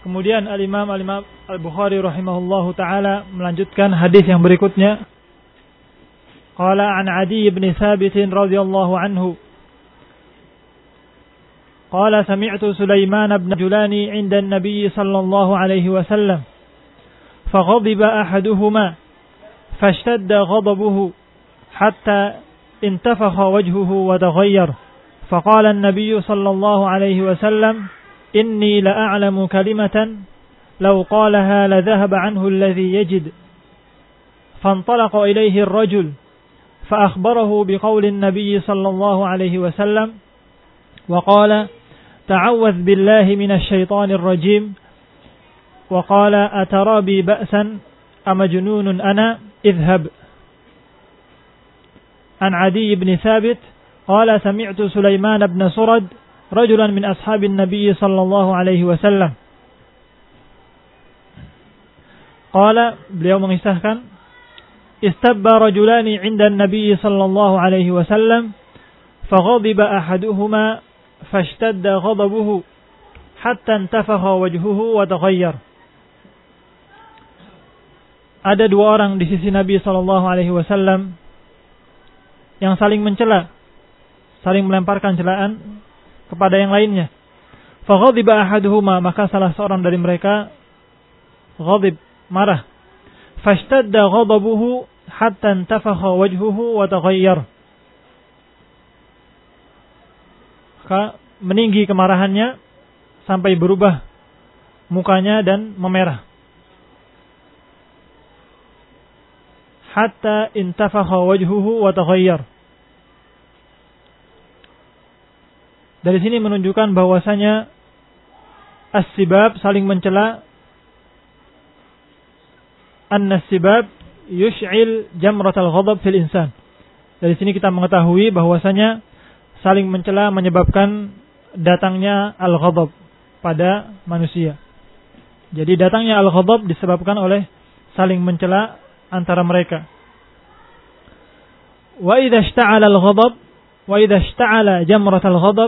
Kemudian Al-Imam Al-Bukhari rahimahullahu taala melanjutkan hadis yang berikutnya. Qala an Adi bin Thabit radhiyallahu anhu. Qala sami'tu Sulaiman bin Julani 'inda an-nabiy sallallahu alaihi wasallam. Faghadiba ahaduhuma fashtadda ghadabuhu hatta intafakha wajhuhu wa taghayyar. Faqala an-nabiy sallallahu alaihi wasallam إني لأعلم كلمة لو قالها لذهب عنه الذي يجد فانطلق إليه الرجل فأخبره بقول النبي صلى الله عليه وسلم وقال تعوذ بالله من الشيطان الرجيم وقال أترى بي بأسا أمجنون أنا اذهب. عن عدي بن ثابت قال سمعت سليمان بن سرد rajulan min ashabin Nabi sallallahu alaihi wasallam. Qala, beliau mengisahkan, istabba rajulani 'inda an-nabi sallallahu alaihi wasallam faghadiba ahaduhuma fashtadda ghadabuhu hatta intafakha wajhuhu wa taghayyar. Ada dua orang di sisi Nabi sallallahu alaihi wasallam yang saling mencela, saling melemparkan celaan kepada yang lainnya. Faghadiba ahaduhuma, maka salah seorang dari mereka ghadib, marah. Fashtadda ghadabuhu hatta intafakha wajhuhu wa taghayyar. Maka meninggi kemarahannya sampai berubah mukanya dan memerah. Hatta intafakha wajhuhu wa taghayyar. Dari sini menunjukkan bahwasanya as-sibab, saling mencela, an-sibab yush'il jamratal ghadab fil insan. Dari sini kita mengetahui bahwasanya saling mencela menyebabkan datangnya al-ghadab pada manusia. Jadi datangnya al-ghadab disebabkan oleh saling mencela antara mereka. Wa idza ishta'ala al-ghadab wa idza ishta'ala jamratal ghadab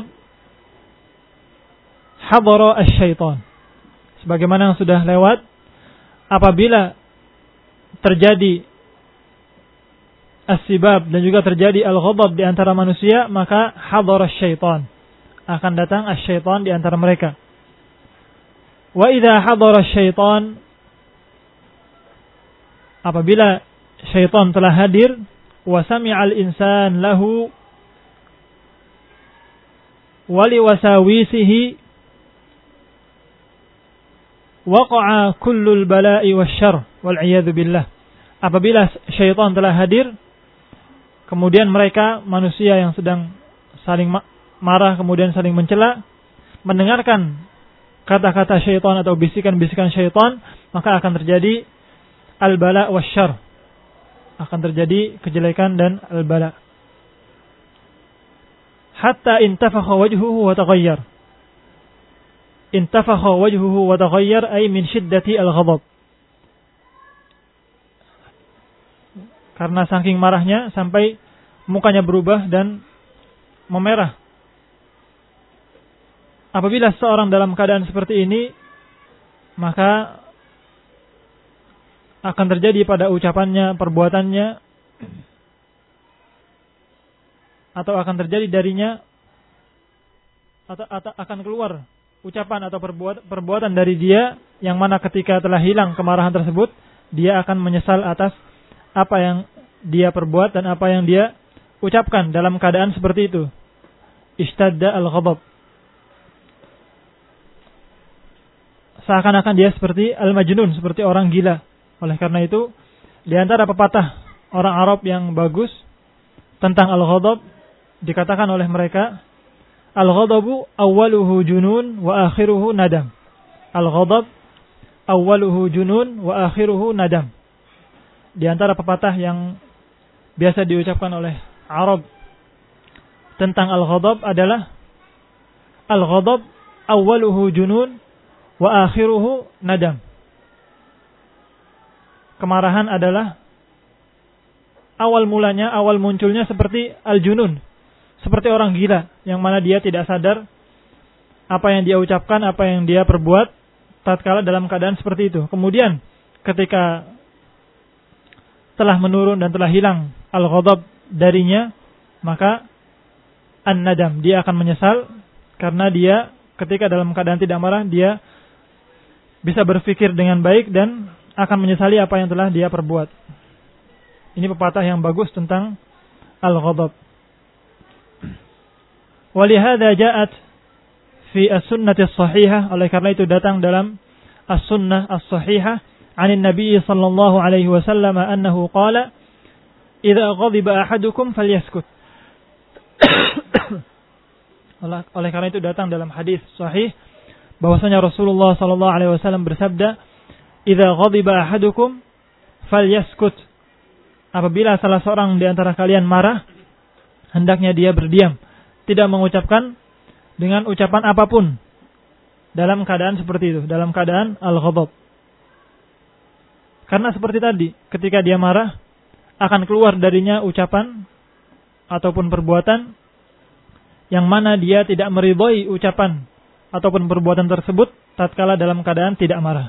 hadara asy-syaitan. Sebagaimana yang sudah lewat, apabila terjadi as-sibab dan juga terjadi al-ghadab di antara manusia, maka hadara asy-syaitan, akan datang asy-syaitan di antara mereka. Wa idza hadara asy-syaitan, apabila syaitan telah hadir, wa sami'al insan lahu wa li wasawisihi waqa'a kullul bala'i wasyarr wal 'iyadzu billah. Apabila syaitan telah hadir, kemudian mereka manusia yang sedang saling marah kemudian saling mencela mendengarkan kata-kata syaitan atau bisikan-bisikan syaitan, maka akan terjadi al-bala' wasyarr, akan terjadi kejelekan dan al-bala. Hatta intafakha wajhuhu wa taghayyar. Intafakha wajhuhu wa taghayyar ay min shiddati al-ghadab. Karena saking marahnya sampai mukanya berubah dan memerah. Apabila seorang dalam keadaan seperti ini, maka akan terjadi pada ucapannya, perbuatannya, atau akan terjadi darinya, atau akan keluar ucapan atau perbuatan dari dia, yang mana ketika telah hilang kemarahan tersebut, dia akan menyesal atas apa yang dia perbuat dan apa yang dia ucapkan dalam keadaan seperti itu. Ishtadda al-ghadab. Seakan-akan dia seperti al-majnun, seperti orang gila. Oleh karena itu, di antara pepatah orang Arab yang bagus tentang al-ghadab, dikatakan oleh mereka, al-ghadabu awwaluhu junun wa akhiruhu nadam. Al-ghadab awwaluhu junun wa akhiruhu nadam. Di antara pepatah yang biasa diucapkan oleh Arab tentang al-ghadab adalah al-ghadab awwaluhu junun wa akhiruhu nadam. Kemarahan adalah awal mulanya, awal munculnya seperti al-junun, seperti orang gila, yang mana dia tidak sadar apa yang dia ucapkan, apa yang dia perbuat, tatkala dalam keadaan seperti itu. Kemudian ketika telah menurun dan telah hilang al-ghadab darinya, maka an-nadam, dia akan menyesal karena dia ketika dalam keadaan tidak marah, dia bisa berpikir dengan baik dan akan menyesali apa yang telah dia perbuat. Ini pepatah yang bagus tentang al-ghadab. Walihada ja'at fi as-sunnah as-sahihah, oleh karena itu datang dalam as-sunnah as-sahihah anin Nabi sallallahu alaihi wasallam annahu qala idza ghadiba ahadukum falyaskut. Oleh karena itu datang dalam hadis sahih bahwasanya Rasulullah sallallahu alaihi wasallam bersabda, idza ghadiba ahadukum falyaskut. Apabila salah seorang di antara kalian marah, hendaknya dia berdiam, tidak mengucapkan dengan ucapan apapun dalam keadaan seperti itu, dalam keadaan al-ghadab. Karena seperti tadi, ketika dia marah, akan keluar darinya ucapan ataupun perbuatan yang mana dia tidak meridhai ucapan ataupun perbuatan tersebut tatkala dalam keadaan tidak marah.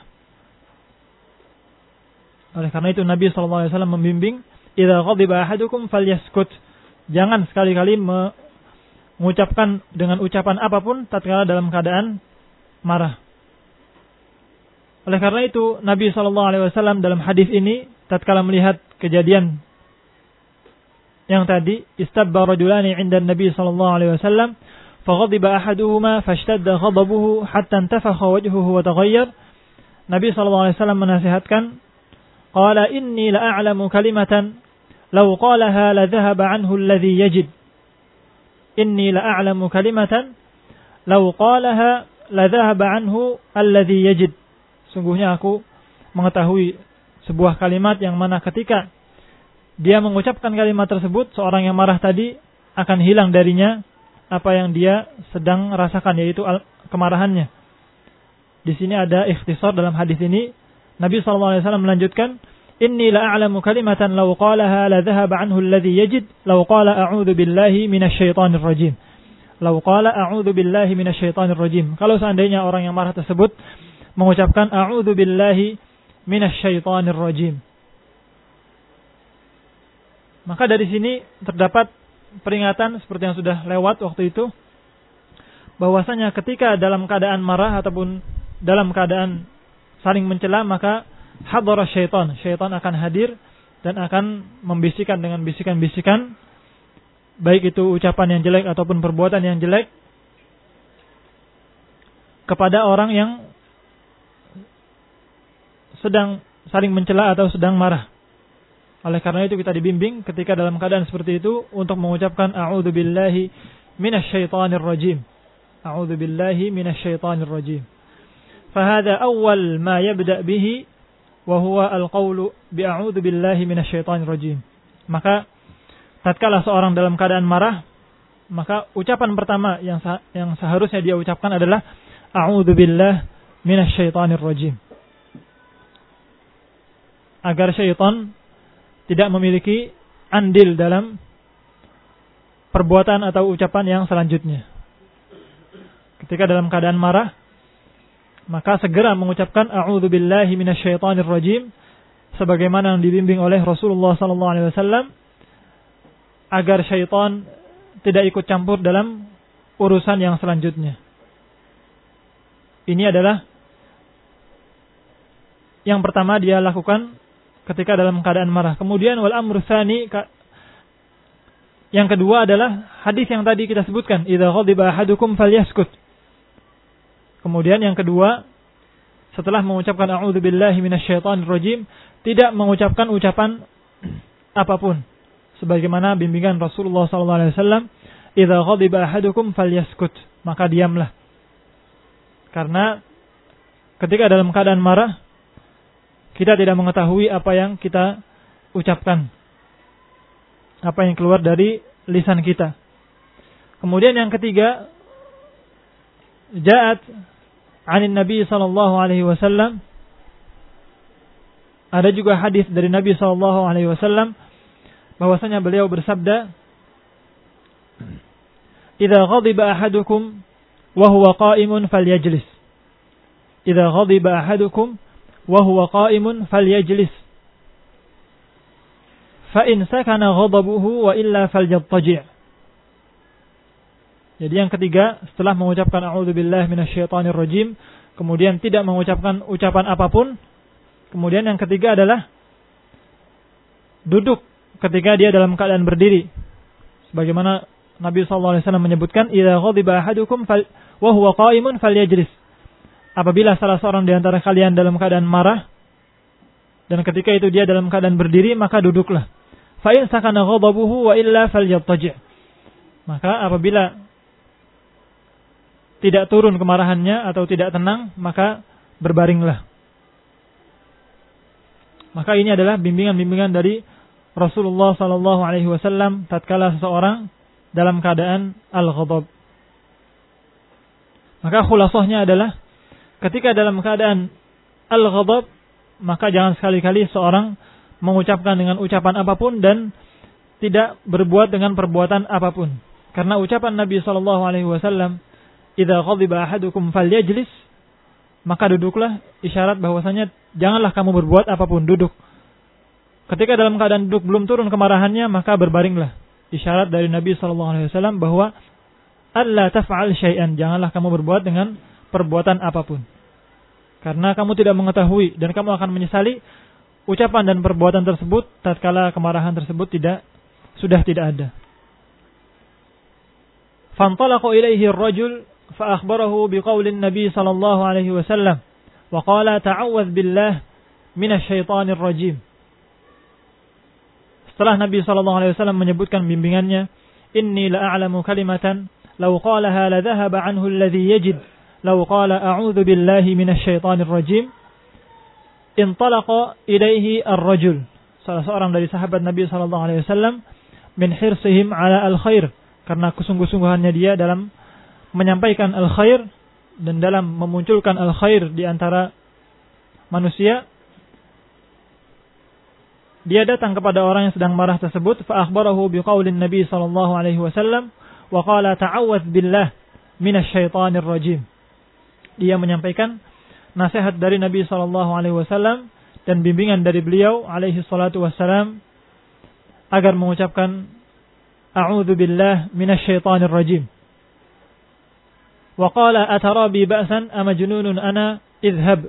Oleh karena itu Nabi SAW membimbing, idza ghadiba ahadukum falyaskut. Jangan sekali-kali mengucapkan dengan ucapan apapun tatkala dalam keadaan marah. Oleh karena itu Nabi SAW dalam hadis ini tatkala melihat kejadian yang tadi, istabba rajulani 'inda Nabi sallallahu alaihi wasallam faghadiba ahaduhuma fashtadda ghadabuhu hatta intafakha wajhuhu wa taghayyar. Nabi sallallahu alaihi wasallam menasihatkan, qala inni la a'lamu kalimatan law qalaha la dhahaba 'anhu alladhi yajid. Inni la a'lamu kalimatan law qalaha la dhahaba 'anhu alladhi yajid. Sungguhnya aku mengetahui sebuah kalimat yang mana ketika dia mengucapkan kalimat tersebut, seorang yang marah tadi akan hilang darinya apa yang dia sedang rasakan, yaitu kemarahannya. Di sini ada ikhtisar dalam hadis ini. Nabi SAW melanjutkan, inni la a'lamu kalimatan law qalaha la dhahaba 'anhu alladhi yajid law qala a'udzu billahi minasyaitonir rajim. Law qala a'udzu billahi minasyaitonir rajim. Kalau seandainya orang yang marah tersebut mengucapkan a'udzu billahi minasyaitonir rajim, maka dari sini terdapat peringatan seperti yang sudah lewat waktu itu, bahwasanya ketika dalam keadaan marah ataupun dalam keadaan saling mencela, maka hadara syaitan akan hadir dan akan membisikkan dengan bisikan-bisikan, baik itu ucapan yang jelek ataupun perbuatan yang jelek kepada orang yang sedang saling mencela atau sedang marah. Oleh karena itu kita dibimbing ketika dalam keadaan seperti itu untuk mengucapkan a'udzu billahi minasyaitonir rajim. A'udzu billahi minasyaitonir rajim. Fahada awwal ma yabda bihi wa huwa al-qaulu bi a'udzu billahi minasyaitonir rajim. Maka tatkala seorang dalam keadaan marah, maka ucapan pertama yang seharusnya dia ucapkan adalah a'udzu billahi minasyaitonir rajim. Agar syaitan tidak memiliki andil dalam perbuatan atau ucapan yang selanjutnya. Ketika dalam keadaan marah, maka segera mengucapkan a'udzu billahi minasyaitonir rajim sebagaimana yang dibimbing oleh Rasulullah sallallahu alaihi wasallam, agar syaitan tidak ikut campur dalam urusan yang selanjutnya. Ini adalah yang pertama dia lakukan ketika dalam keadaan marah. Kemudian wal amru tsani, yang kedua adalah hadis yang tadi kita sebutkan, idza ghadiba ahadukum falyaskut. Kemudian yang kedua, setelah mengucapkan a'udzu billahi minasyaitonir rajim, tidak mengucapkan ucapan apapun sebagaimana bimbingan Rasulullah sallallahu alaihi wasallam, idza ghadiba ahadukum falyaskut, maka diamlah. Karena ketika dalam keadaan marah, kita tidak mengetahui apa yang kita ucapkan, apa yang keluar dari lisan kita. Kemudian yang ketiga, ja'at 'anin Nabi sallallahu alaihi wasallam, ada juga hadis dari Nabi sallallahu alaihi wasallam bahwasanya beliau bersabda, idza ghadiba ahadukum wa huwa qa'imun falyajlis. idza ghadiba ahadukum wa huwa qa'imun falyajlis fa in sakana ghadabuhu wa illa falyattaji'. Jadi yang ketiga, setelah mengucapkan a'udzubillahi minasyaitonir rajim, kemudian tidak mengucapkan ucapan apapun. Kemudian yang ketiga adalah duduk ketika dia dalam keadaan berdiri. Sebagaimana Nabi SAW menyebutkan, idza ghadiba ahadukum wa huwa qa'imun falyajlis. Apabila salah seorang di antara kalian dalam keadaan marah dan ketika itu dia dalam keadaan berdiri, maka duduklah. Fa in sakana ghadabuhu wa illa falyattaji'. Maka apabila tidak turun kemarahannya atau tidak tenang, maka berbaringlah. Maka ini adalah bimbingan-bimbingan dari Rasulullah SAW tatkala seseorang dalam keadaan al-ghadab. Maka khulasahnya adalah ketika dalam keadaan al-ghadab, maka jangan sekali-kali seorang mengucapkan dengan ucapan apapun dan tidak berbuat dengan perbuatan apapun. Karena ucapan Nabi SAW, idza ghadiba ahadukum falyajlis, maka duduklah, isyarat bahwasanya janganlah kamu berbuat apapun, duduk. Ketika dalam keadaan duduk belum turun kemarahannya, maka berbaringlah. Isyarat dari Nabi SAW bahwa alla taf'al syai'an, janganlah kamu berbuat dengan perbuatan apapun. Karena kamu tidak mengetahui dan kamu akan menyesali ucapan dan perbuatan tersebut tatkala kemarahan tersebut sudah tidak ada. Fantalaqa ilaihi ar-rajul fa akhbarahu biqauli an-nabi sallallahu alaihi wasallam wa qala ta'awwadz billah minasy syaithanir rajim. Setelah Nabi sallallahu alaihi wasallam menyebutkan bimbingannya, inni la a'lamu kalimatan law qalaha la dhahaba anhu alladhi yajid law qala a'udzu billahi minasy syaithanir rajim. Intalaqa ilaihi ar-rajul, salah seorang dari sahabat Nabi sallallahu alaihi wasallam, min hirsihim ala al-khair, karena kesungguh-sungguhannya dia dalam menyampaikan al-khair dan dalam memunculkan al-khair di antara manusia. Dia datang kepada orang yang sedang marah tersebut, fa akhbarahu biqaulin Nabi sallallahu alaihi wasallam wa qala ta'awwadz billah minasy syaithanir rajim. Dia menyampaikan nasihat dari Nabi sallallahu alaihi wasallam dan bimbingan dari beliau alaihi salatu wassalam agar mengucapkan a'udzu billah minasy syaithanir rajim. Wa qala atarabi ba'san ama jununun ana idhhab.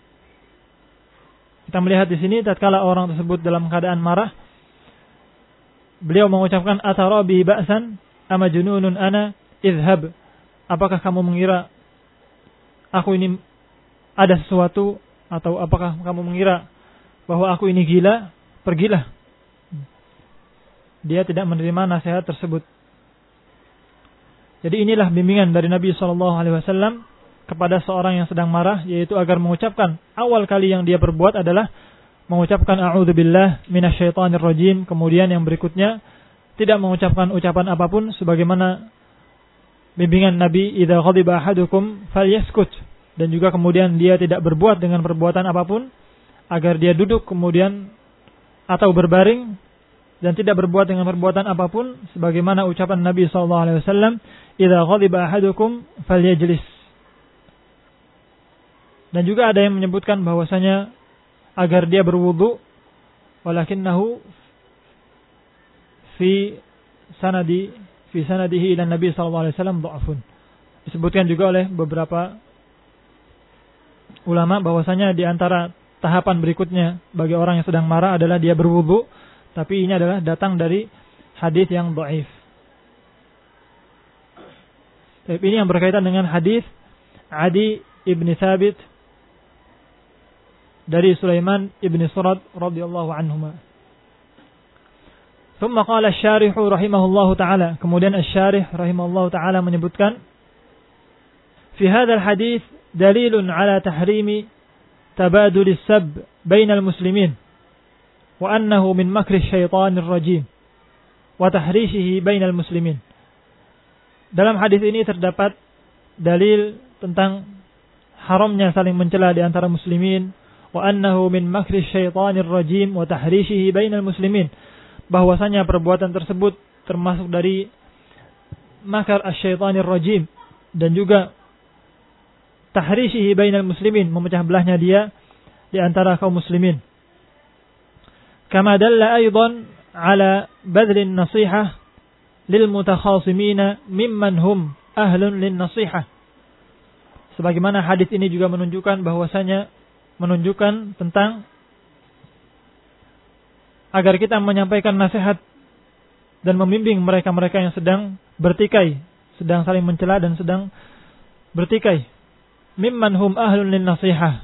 Kita melihat di sini tatkala orang tersebut dalam keadaan marah, beliau mengucapkan atarabi ba'san ama jununun ana idhhab. Apakah kamu mengira aku ini ada sesuatu, atau apakah kamu mengira bahwa aku ini gila? Pergilah. Dia tidak menerima nasihat tersebut. Jadi inilah bimbingan dari Nabi SAW kepada seorang yang sedang marah, yaitu agar mengucapkan, awal kali yang dia perbuat adalah mengucapkan a'udzubillah minasyaitonir rajim. Kemudian yang berikutnya tidak mengucapkan ucapan apapun, sebagaimana bimbingan Nabi idza ghadiba ahadukum falyaskut, dan juga kemudian dia tidak berbuat dengan perbuatan apapun, agar dia duduk kemudian atau berbaring dan tidak berbuat dengan perbuatan apapun, sebagaimana ucapan Nabi SAW, idza ghadiba ahadukum falyajlis. Dan juga ada yang menyebutkan bahwasanya agar dia berwudu, walakinnahu fi sanadihi ila Nabi SAW dha'fun. Disebutkan juga oleh beberapa ulama bahwasanya di antara tahapan berikutnya bagi orang yang sedang marah adalah dia berwudu, tapi ini adalah datang dari hadis yang dhaif. Tapi ini yang berkaitan dengan hadis Adi ibn Thabit dari Sulaiman ibn Surad radhiyallahu anhuma. Thumma qala asy-syarih rahimahullahu taala, kemudian asy-syarih rahimahullahu taala menyebutkan, fi hadzal hadits dalilun ala tahrimi tabadul as-sab bainal muslimin wa annahu min makri syaitanir rajim wa tahrishihi bainal muslimin. Dalam hadis ini terdapat dalil tentang haramnya saling mencela di antara muslimin, wa annahu min makri syaitanir rajim wa tahrishihi bainal muslimin, bahwasanya perbuatan tersebut termasuk dari makar asy-syaitanir rajim dan juga tahrishihi bainal muslimin, memecah belahnya dia di antara kaum muslimin. Kama dalla aidan ala badlin nasihah lil mutakhasimina mimman hum ahlun lin nasihah. Sebagaimana hadis ini juga menunjukkan bahwasanya tentang agar kita menyampaikan nasihat dan membimbing mereka-mereka yang sedang bertikai, sedang saling mencela dan sedang bertikai. Mimman hum ahlun lin nasihah,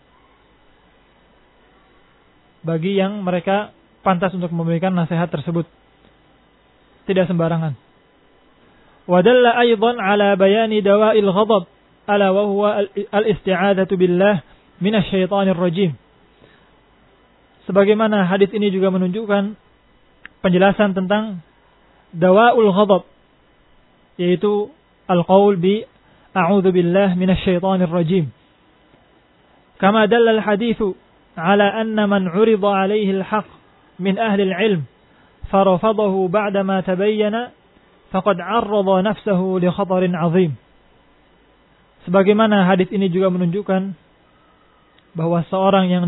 bagi yang mereka pantas untuk memberikan nasihat tersebut, tidak sembarangan. Wa dalla aidan ala bayani dawa'il ghadab ala wa huwa al-isti'adzatu billah minasy syaithanir rajim. Sebagaimana hadis ini juga menunjukkan penjelasan tentang dawa'ul ghadab, yaitu al-qaul bi a'udzu billah minasy syaithanir rajim. Kama dalla al-haditsu ala anna man 'urida 'alaihi al-haqq min ahli al-'ilm farafadahu ba'da ma tabayyana faqad 'arrada nafsahu li khatarin 'azim. Sebagaimana hadis ini juga menunjukkan bahwa seorang yang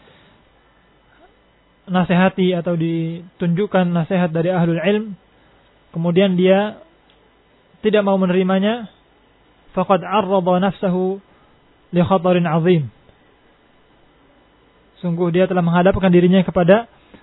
dinasihati atau ditunjukkan nasihat dari ahlul ilm, kemudian dia tidak mau menerimanya, faqad 'arrada nafsahu li khatarin 'azim. Sungguh dia telah menghadapkan dirinya kepada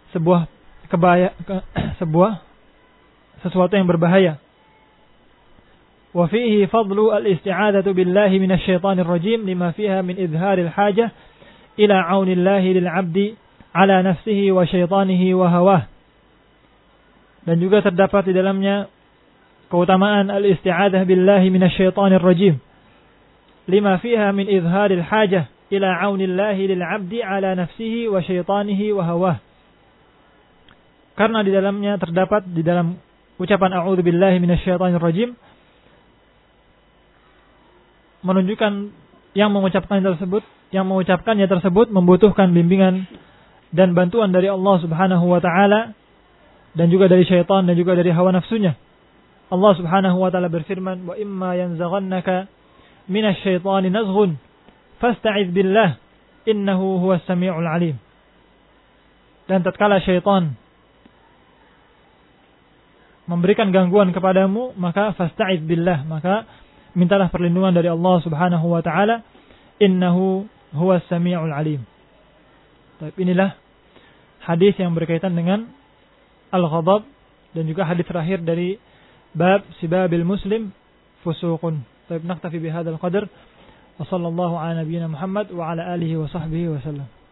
sesuatu yang berbahaya. Wa fihi fadlu al-isti'adzatu billahi minasy syaithanir rajim lima fiha min idharil hajah ila 'aunillahi lil 'abdi ala nafsihi wa syaitanihi wa hawah. Dan juga terdapat di dalamnya keutamaan al-isti'adzah billahi minasy syaithanir rajim lima fiha min idharil hajah ila 'aunillahi lil 'abdi ala nafsihi wa syaitanihi wa hawah. Karena di dalamnya terdapat di dalam ucapan a'udzu billahi minasyaitonir rajim menunjukkan yang mengucapkannya tersebut membutuhkan bimbingan dan bantuan dari Allah Subhanahu wa taala dan juga dari syaitan dan juga dari hawa nafsunya. Allah Subhanahu wa taala berfirman, "Wa imma yanzaghannaka minasyaitani nazghun fasta'iz billah innahu huwas samiul alim." Dan tatkala syaitan memberikan gangguan kepadamu, maka fasta'iz billah, maka mintalah perlindungan dari Allah Subhanahu wa taala, innahu huwas samiul alim. Tapi inilah hadis yang berkaitan dengan al-ghadab dan juga hadis terakhir dari bab sibabil muslim fusuqun. Baik, naktafi bihadzal qadar wa sallallahu ala nabiyyina Muhammad wa ala alihi wa sahbihi wa sallam.